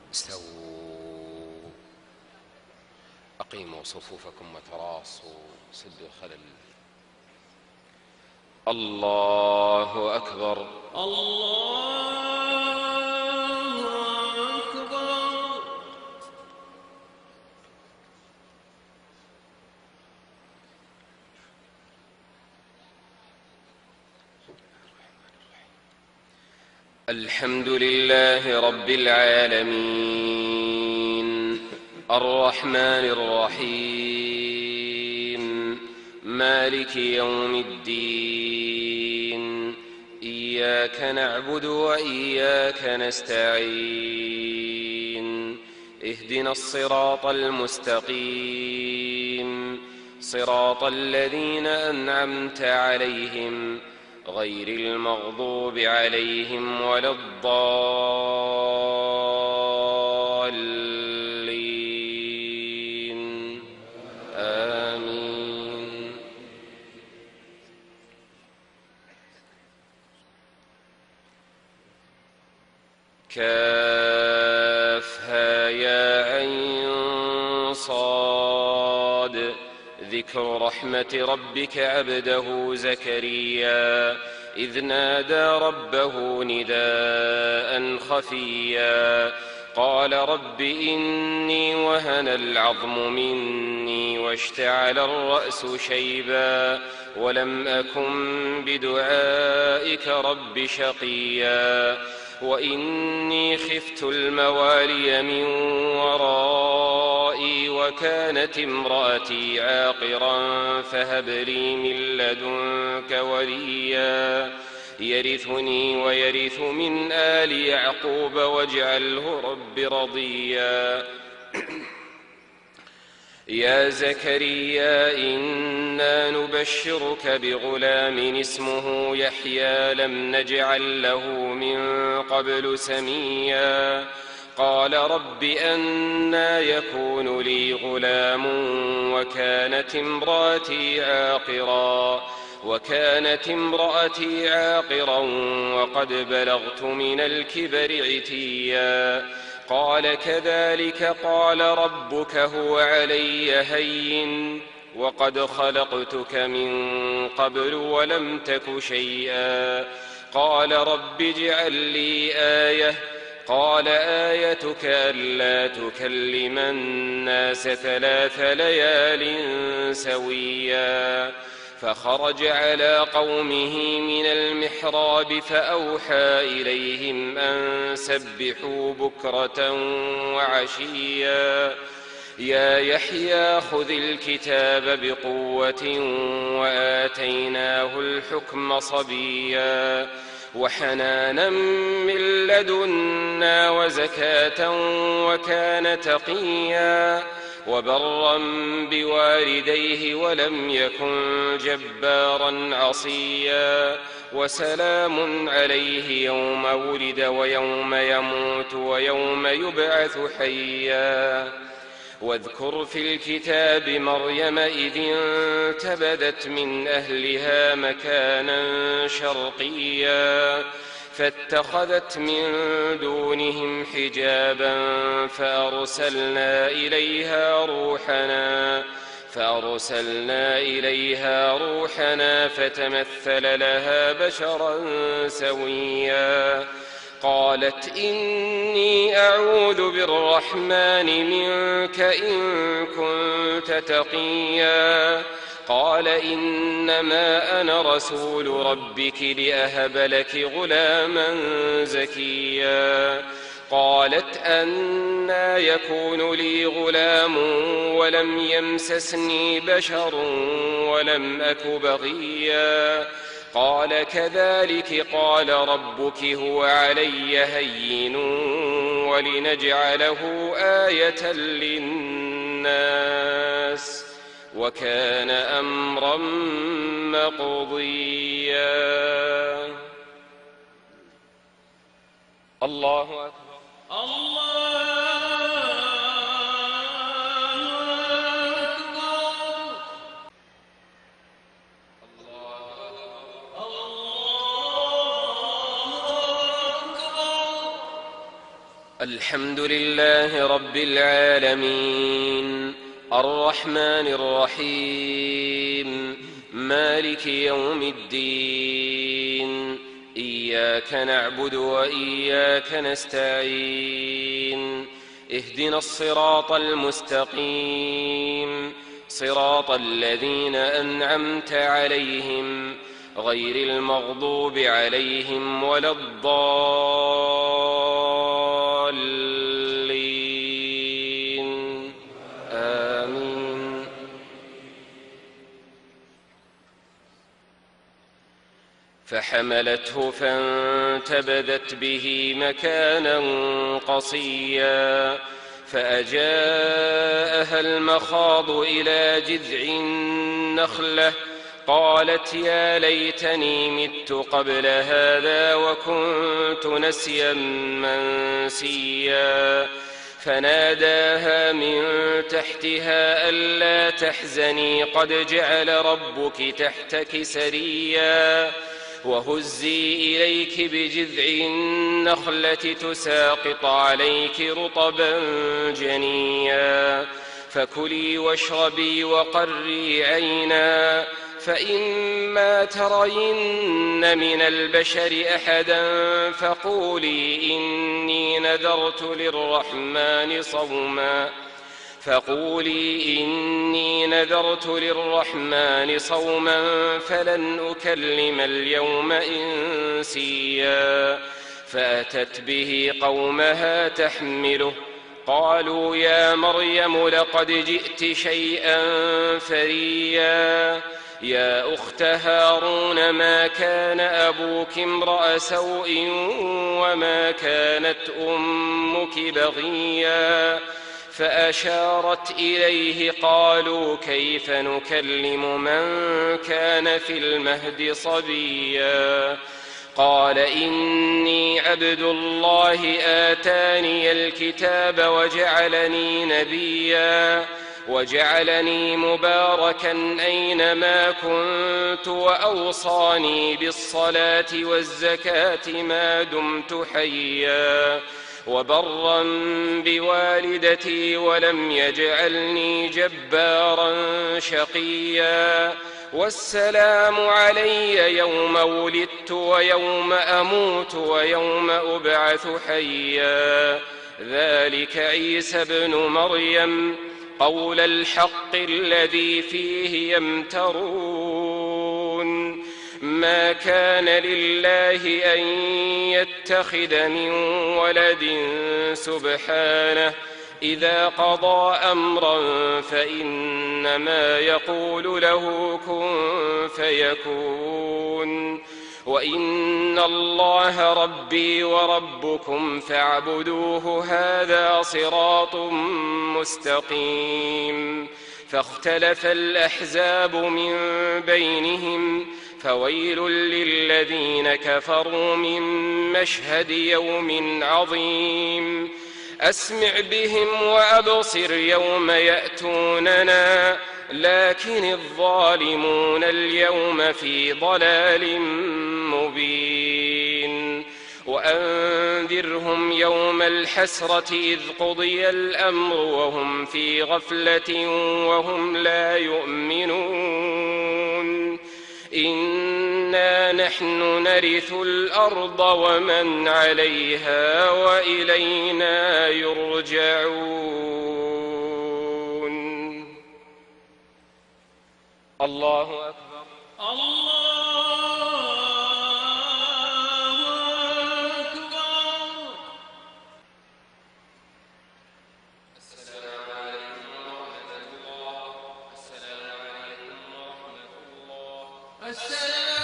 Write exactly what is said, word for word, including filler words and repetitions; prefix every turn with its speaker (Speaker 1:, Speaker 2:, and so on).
Speaker 1: استووا. أقيموا صفوفكم وتراصوا، سدوا الخلل. الله أكبر.
Speaker 2: الله أكبر.
Speaker 1: الحمد لله رب العالمين، الرحمن الرحيم، مالك يوم الدين. إياك نعبد وإياك نستعين. اهدنا الصراط المستقيم، صراط الذين أنعمت عليهم غير المغضوب عليهم ولا الضالين. آمين. كافها يا عين صاد. ذكر رحمة ربك عبده زكريا إذ نادى ربه نداء خفيا قال رب إني وهن العظم مني واشتعل الرأس شيبا ولم أكن بدعائك رب شقيا وإني خفت الموالي من ورائي وكانت امرأتي عاقرا فهب لي من لدنك وليا يرثني ويرث من آل يعقوب واجعله رب رضيا. يا زكريا إنا نبشرك بغلام اسمه يحيى لم نجعل له من قبل سميا قال رب أنى يكون لي غلام وكانت امرأتي عاقرا وكانت امرأتي عاقرا وقد بلغت من الكبر عتيا قال كذلك قال ربك هو علي هين وقد خلقتك من قبل ولم تك شيئا قال رب اجعل لي آية قال آيتك ألا تكلم الناس ثلاث ليال سويا فخرج على قومه من المحراب فأوحى إليهم أن سبحوا بكرة وعشيا يا يحيى خذ الكتاب بقوة وآتيناه الحكم صبيا وحنانا من لدنا وزكاة وكان تقيا وبرا بوالديه ولم يكن جبارا عصيا وسلام عليه يوم ولد ويوم يموت ويوم يبعث حيا واذكر في الكتاب مريم إذ انتبذت من أهلها مكانا شرقيا فاتخذت من دونهم حجابا فأرسلنا إليها روحنا فأرسلنا إليها روحنا فتمثل لها بشرا سويا قالت إني أعوذ بالرحمن منك إن كنت تقيا قال إنما أنا رسول ربك لأهب لك غلاما زكيا قالت أنى يكون لي غلام ولم يمسسني بشر ولم أك بغيا قال كذلك قال ربك هو علي هين ولنجعله آية للناس وكان أمرا مقضيا. الله أكبر.
Speaker 2: الله
Speaker 1: الحمد لله رب العالمين الرحمن الرحيم مالك يوم الدين إياك نعبد وإياك نستعين اهدنا الصراط المستقيم صراط الذين أنعمت عليهم غير المغضوب عليهم ولا الضالين آمين. فحملته فانتبذت به مكانا قصيا فأجاءها المخاض إلى جذع النخلة قالت يا ليتني مت قبل هذا وكنت نسيا منسيا فناداها من تحتها ألا تحزني قد جعل ربك تحتك سريا وهزي إليك بجذع النخلة تساقط عليك رطبا جنيا فكلي واشربي وقري عينا فإما ترين من البشر أحدا فقولي إني نذرت للرحمن صوما فقولي إني نذرت للرحمن صوما فلن أكلم اليوم إنسيا فأتت به قومها تحمله قالوا يا مريم لقد جئت شيئا فريا يا أخت هارون ما كان أبوك امرأ سوء وما كانت أمك بغيا فأشارت إليه قالوا كيف نكلم من كان في المهد صبيا قال إني عبد الله آتاني الكتاب وجعلني نبيا وجعلني مباركا أينما كنت وأوصاني بالصلاة والزكاة ما دمت حيا وبرا بوالدتي ولم يجعلني جبارا شقيا والسلام علي يوم ولدت ويوم أموت ويوم أبعث حيا ذلك عيسى ابن مريم قول الحق الذي فيه يمترون ما كان لله أن يتخذ من ولد سبحانه إذا قضى أمرا فإنما يقول له كن فيكون وإن الله ربي وربكم فاعبدوه هذا صراط مستقيم فاختلف الأحزاب من بينهم فويل للذين كفروا من مشهد يوم عظيم أسمع بهم وأبصر يوم يأتوننا لكن الظالمون اليوم في ضلال مبين وأنذرهم يوم الحسرة إذ قضي الأمر وهم في غفلة وهم لا يؤمنون إنا نحن نرث الأرض ومن عليها وإلينا يرجعون. الله أكبر.
Speaker 2: الله أكبر.
Speaker 1: السلام عليكم ورحمة الله. السلام عليكم ورحمة الله.
Speaker 2: السلام